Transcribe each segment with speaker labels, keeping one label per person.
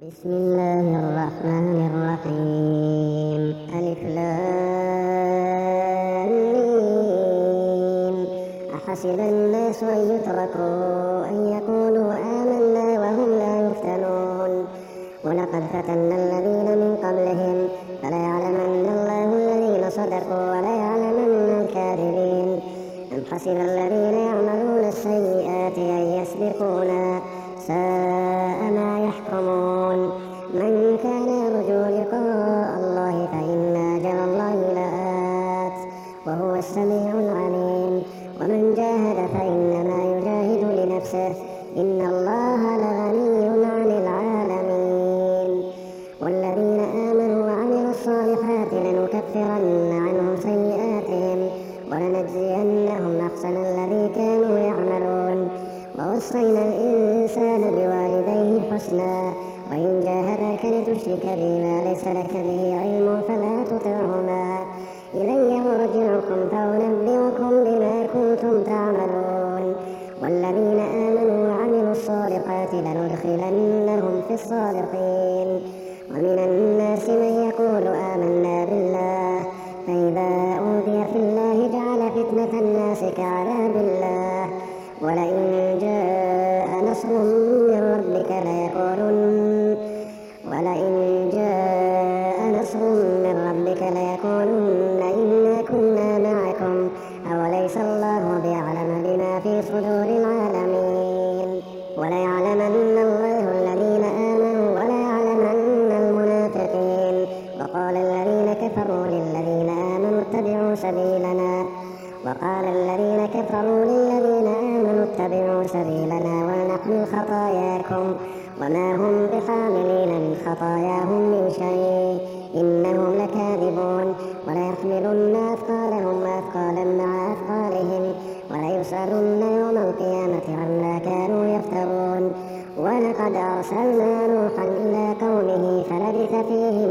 Speaker 1: بسم الله الرحمن الرحيم. ألف لام ميم. أحسب الناس أن يتركوا أن يقولوا آمنا وهم لا يفتنون. ولقد فتنا الذين من قبلهم فليعلمن الله الذين صدقوا وليعلمن الكاذبين. أم حسب الذين يعملون السيئات أن يسبقونا ساء ما يحكمون. من كان يرجو لقاء الله فإن أجل الله لآت وهو السميع العليم. ومن جاهد فإنما يجاهد لنفسه إن الله لغني عن العالمين. والذين آمنوا وعملوا الصالحات لنكفرن عنهم سيئاتهم ولنجزينهم أحسن الذي كانوا يعملون. ووصينا الإنسان بوالديه حسنا وإن جاهداك لتشرك بي ما ليس لك به علم فلا تطعهما إلي مرجعكم فأنبئكم بما كنتم تعملون. والذين آمنوا وعملوا الصالحات لندخلنهم في الصالحين. ومن الناس من يقول آمنا بالله فإذا أوذي في الله جعل فتنة الناس كعذاب الله. ولئن جاء نصر من ربك ليقولن إنا كنا معكم أوليس الله بأعلم بما في صدور العالمين. وليعلمن الله الذين آمنوا وليعلمن المنافقين. وقال الذين كفروا للذين آمنوا اتبعوا سبيلنا ولنحمل خطاياكم وما هم بحاملين من خطاياهم من شيء إنهم لكاذبون. وليحملن أثقالهم وأثقالا مع أثقالهم وليسألن يوم القيامة عما كانوا يفترون. ولقد أرسلنا نوحا إلى قومه فلبث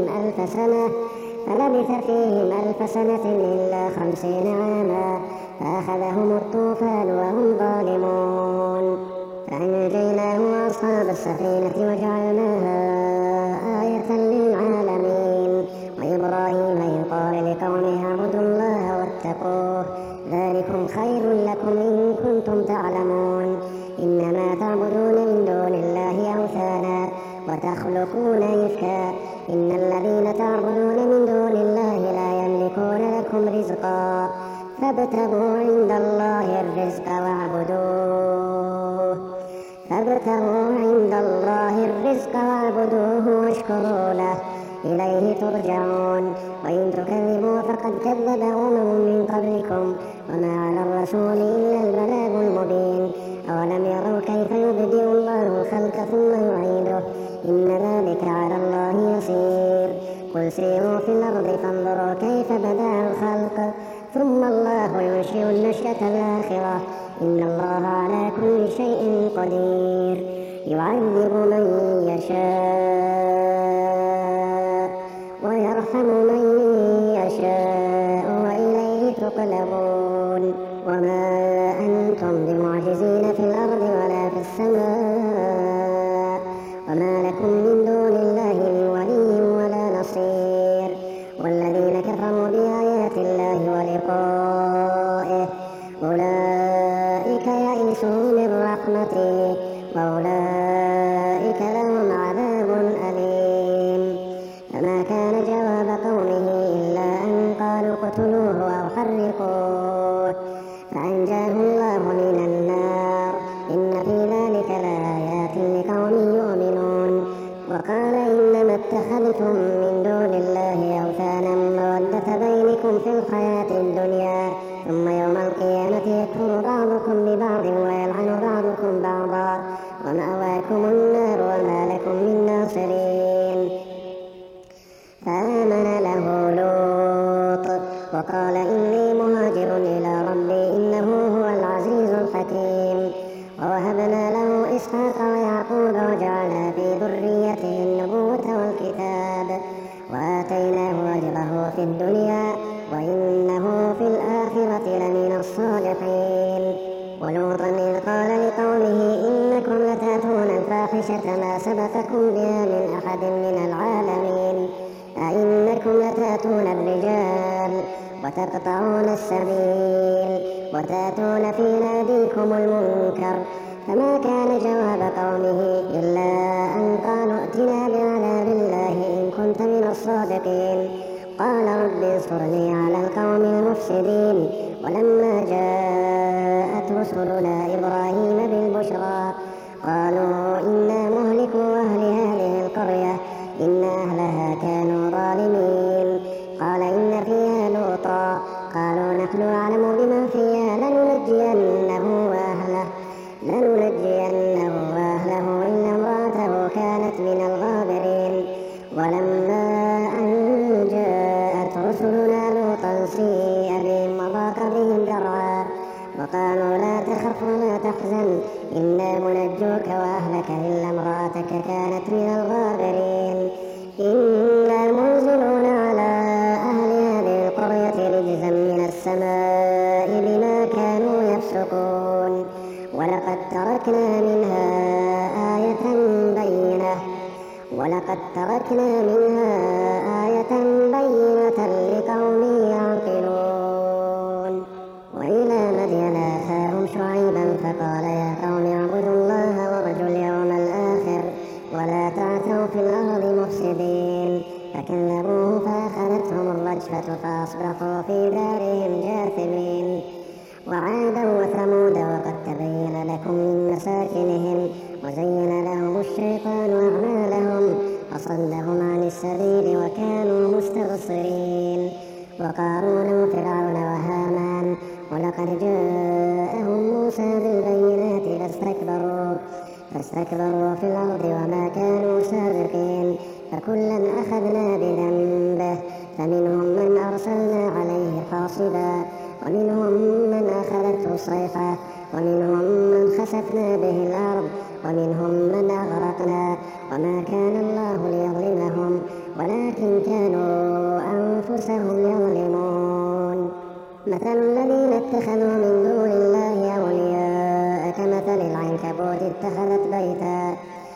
Speaker 1: فيهم ألف سنة إلا 50 عاما فأخذهم الطوفان وهم ظالمون. فأنجيناه وأصحاب السفينة وجعلناها آية للعالمين. وإبراهيم إذ قال لقومه اعبدوا الله واتقوه ذلكم خير لكم إن كنتم تعلمون. إنما تعبدون من دون الله أوثانا وتخلقون إفكا إن الذين تعبدون من دون الله لا يملكون لكم رزقا فابتغوا عند الله الرزق واعبدوه واشكروا له إليه ترجعون. وإن تكذبوا فقد كذب من قبلكم وما على الرسول إلا البلاغ المبين. أولم يروا كيف يبدئ الله الخلق ثم يعيده إن ذلك على الله يسير. قل سيروا في الأرض فانظروا كيف بدأ الخلق ثم الله ينشئ النشأة الآخرة إن الله على كل شيء قدير. يعذب من يشاء ويرحم من يشاء وإليه تقلبون. وما أنتم بمعجزين في الأرض ولا في السماء وما لكم من دون الله من ولي ولا نصير. والذين كفروا بآيات الله ولقائه أولئك يئسوا من رحمته وأولئك لهم عذاب أليم. فما كان جواب قومه إلا أن قالوا اقتلوه أو حرقوه فأنجاه الله من النار إن في ذلك لآيات لقوم يؤمنون. وقال إنما اتخذتم من دون الله أوثانا مودة بينكم في الحياة الدنيا ثم يوم القيامة يكفر بعضكم ببعض ويلعن بعضكم بعضا ومأواكم النار وما لكم من ناصرين. فآمن له لوط وقال إني مهاجر إلى ربي إنه هو العزيز الحكيم. ووهبنا له إسحاق ويعقوب وجعلنا في ذريته النبوة والكتاب وآتيناه أحد من العالمين. أئنكم لتأتون الرجال وتقطعون السبيل وتأتون في ناديكم المنكر. فما كان جواب قومه إلا أن قالوا ائتنا بعذاب الله إن كنت من الصادقين. قال رب انصرني على القوم المفسدين. ولما جاءت رسلنا إبراهيم بالبشرى قالوا إنا مهلكوا أهل هذه القرية إن أهلها كانوا ظالمين. قال إن فيها لوطا قالوا نحن أعلم بمن فيها لننجينه وأهله إلا امرأته كانت من الغابرين. ولما أن جاءت رسلنا لوطا سيء بهم وضاق بهم ذرعا وقالوا لا تخف ولا تحزن إنا منجوك وأهلك إلا امرأتك كانت من الغابرين. إنا منزلون على أهل هذه القرية رجزا من السماء بما كانوا يفسقون. ولقد تركنا منها آية بينة لقوم يعقلون. وإلى مدين أخاهم شعيبا فقال يا قوم اعبدوا الله وارجوا اليوم الآخر ولا تعثوا في الأرض مفسدين. فكذبوه فأخذتهم الرجفة فأصبحوا في دارهم جاثمين. وعادا وثمود وقد تبين لكم من مساكنهم وزين لهم الشيطان أعمالهم وصدهم عن السبيل وكانوا مستبصرين. وقارون وفرعون وهامان ولقد جاءهم موسى بالبينات فاستكبروا في الأرض وما كانوا سابقين. فكلا أخذنا بذنبه فمنهم من أرسلنا عليه حاصبا ومنهم من أخذته الصيحة ومنهم من خسفنا به الأرض ومنهم من أغرقنا. وما كان الله ليظلمهم ولكن كانوا أنفسهم يظلمون. مثل الذين اتخذوا من دون الله أولياء كمثل العنكبوت اتخذت بيتا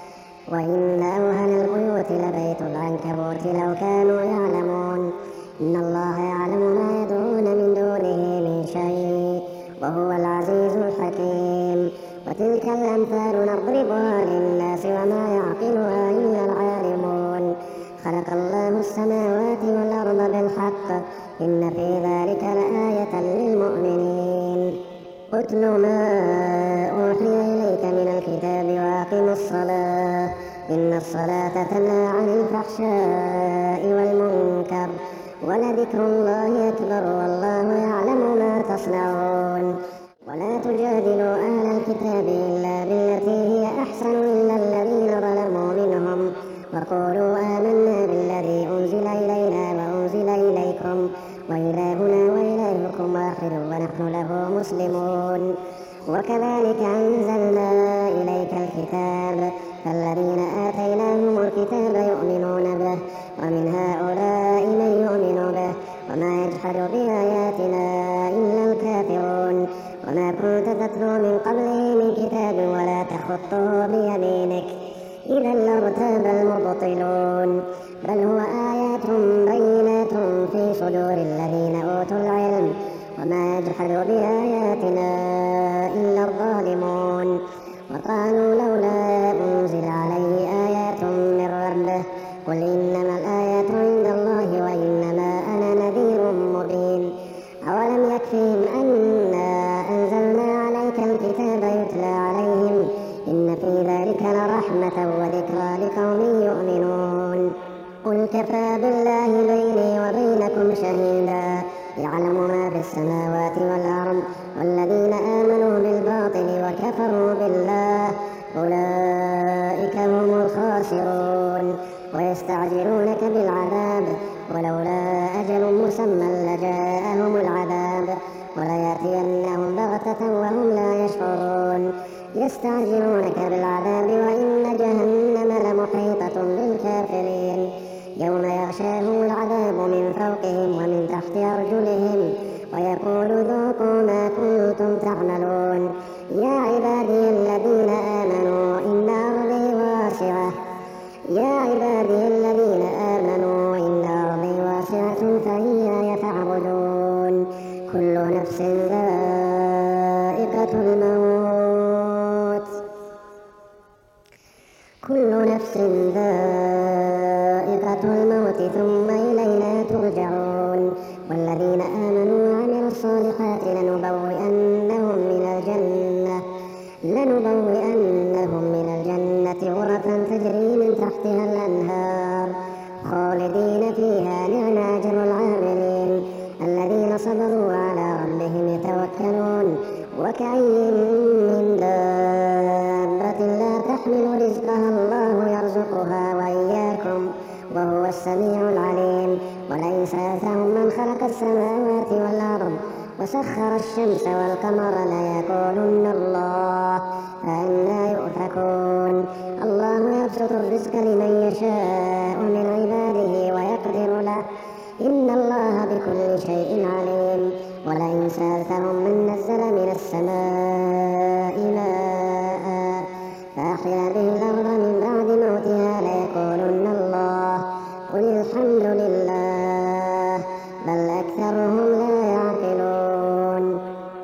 Speaker 1: وإن أوهن البيوت لبيت العنكبوت لو كانوا يعلمون. إن الله يعلم ما يدعون من دونه من شيء وهو العزيز الحكيم. وتلك الأمثال نضربها للناس وما يعقلها إلا العالمون. خلق الله السماوات والأرض بالحق إن في ذلك لآية للمؤمنين. اتل ما أوحي إليك من الكتاب وأقم الصلاة إن الصلاة تنهى عن الفحشاء والمنكر ولذكر الله أكبر والله يعلم ما تصنعون. ولا تجادلوا أهل الكتاب إلا بالتي هي أحسن إلا الذين ظلموا منهم وقولوا آمنا بالذي أنزل إلينا وأنزل إليكم وإلهنا وإلهكم واحد ونحن له مسلمون. وكذلك أنزلنا إليك الكتاب فالذين آتيناهم الكتاب يؤمنون به ومن هؤلاء من يؤمن به وما يجحد بآياتنا إلا الكافرون. وما كنت تتلو من قبله من كتاب ولا تخطه بيمينك إذا لارتاب المبطلون. بل هو آيات بينات في صدور الذين أوتوا العلم وما يجحد بآياتنا إلا الظالمون. وقالوا لولا أنزل عليه آيات من ربه قل إنما الآيات عند الله وإنما أنا نذير مبين. أولم يكفهم أنا أنزلنا عليك الكتاب يتلى عليهم إن في ذلك لرحمة وذكرى لقوم يؤمنون. قل كفى بالله بيني وبينكم شهيدا يعلم ما في السماوات والأرض والذين آمنوا بالباطل وكفروا بالله أولئك هم الخاسرون. ويستعجلونك بالعذاب ولولا أجل مسمى لجاءهم العذاب وليأتينهم بغتة وهم لا يشعرون. يستعجلونك بالعذاب وإن جهنم لمحيطة بالكافرين. يوم يغشاهم العذاب من فوقهم ومن تحت أرجلهم ويقول ذوقوا ما كنتم تعملون. يا عبادي الذين آمنوا إن أرضي واسعة عبادي الذين آمنوا إن أرضي واسعة فإياي فاعبدون كل نفس ذائقة الموت ثم إلينا ترجعون والذين آمنوا وعملوا الصالحات لنبوئنهم من الجنة غرفا تجري من تحتها الأنهار خالدين فيها نعم أجر العاملين الذين صبروا على ربهم يتوكلون وكأي من دابة لا تحمل رزقها الله يرزقها وإياكم وهو السميع العليم ولئن سألتهم من خلق السماوات والأرض وسخر الشمس والقمر ليقولن الله فأنى يؤفكون الله يبسط الرزق لمن يشاء من عباده ويقدر له إن الله بكل شيء عليم ولئن سألتهم من نزل من السماء ماء فأحيا به الأرض من بعد موتها ليقولن الله قل الحمد لله بل أكثرهم لا يعقلون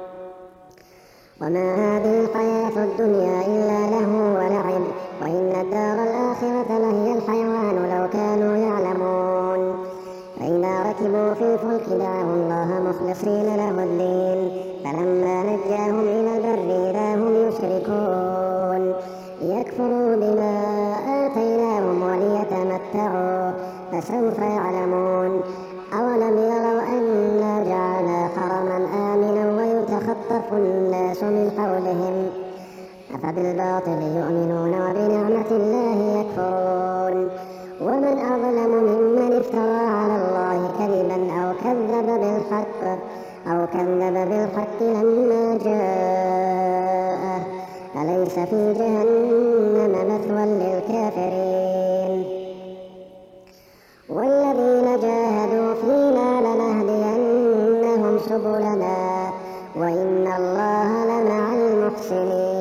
Speaker 1: وما هذه الحياة الدنيا إلا له ولعب وإن الدار الآخرة لهي الحيوان لو كانوا يعلمون فإذا ركبوا في الفلك دعوا الله مخلصين له الدين فلما نجاهم إلى البر إذا هم يشركون ليكفروا بما آتيناهم وليتمتعوا فسوف يعلمون أولم يروا أنا جعلنا حرما آمنا ويتخطف الناس من حولهم أفبالباطل يؤمنون وبنعمة الله يكفرون ومن أظلم ممن افترى على الله كذبا أو كذب بالحق لما جاءه أليس في جهنم مثوى للكافرين والذين جاهدوا فينا لنهدينهم سبلنا وإن الله لمع المحسنين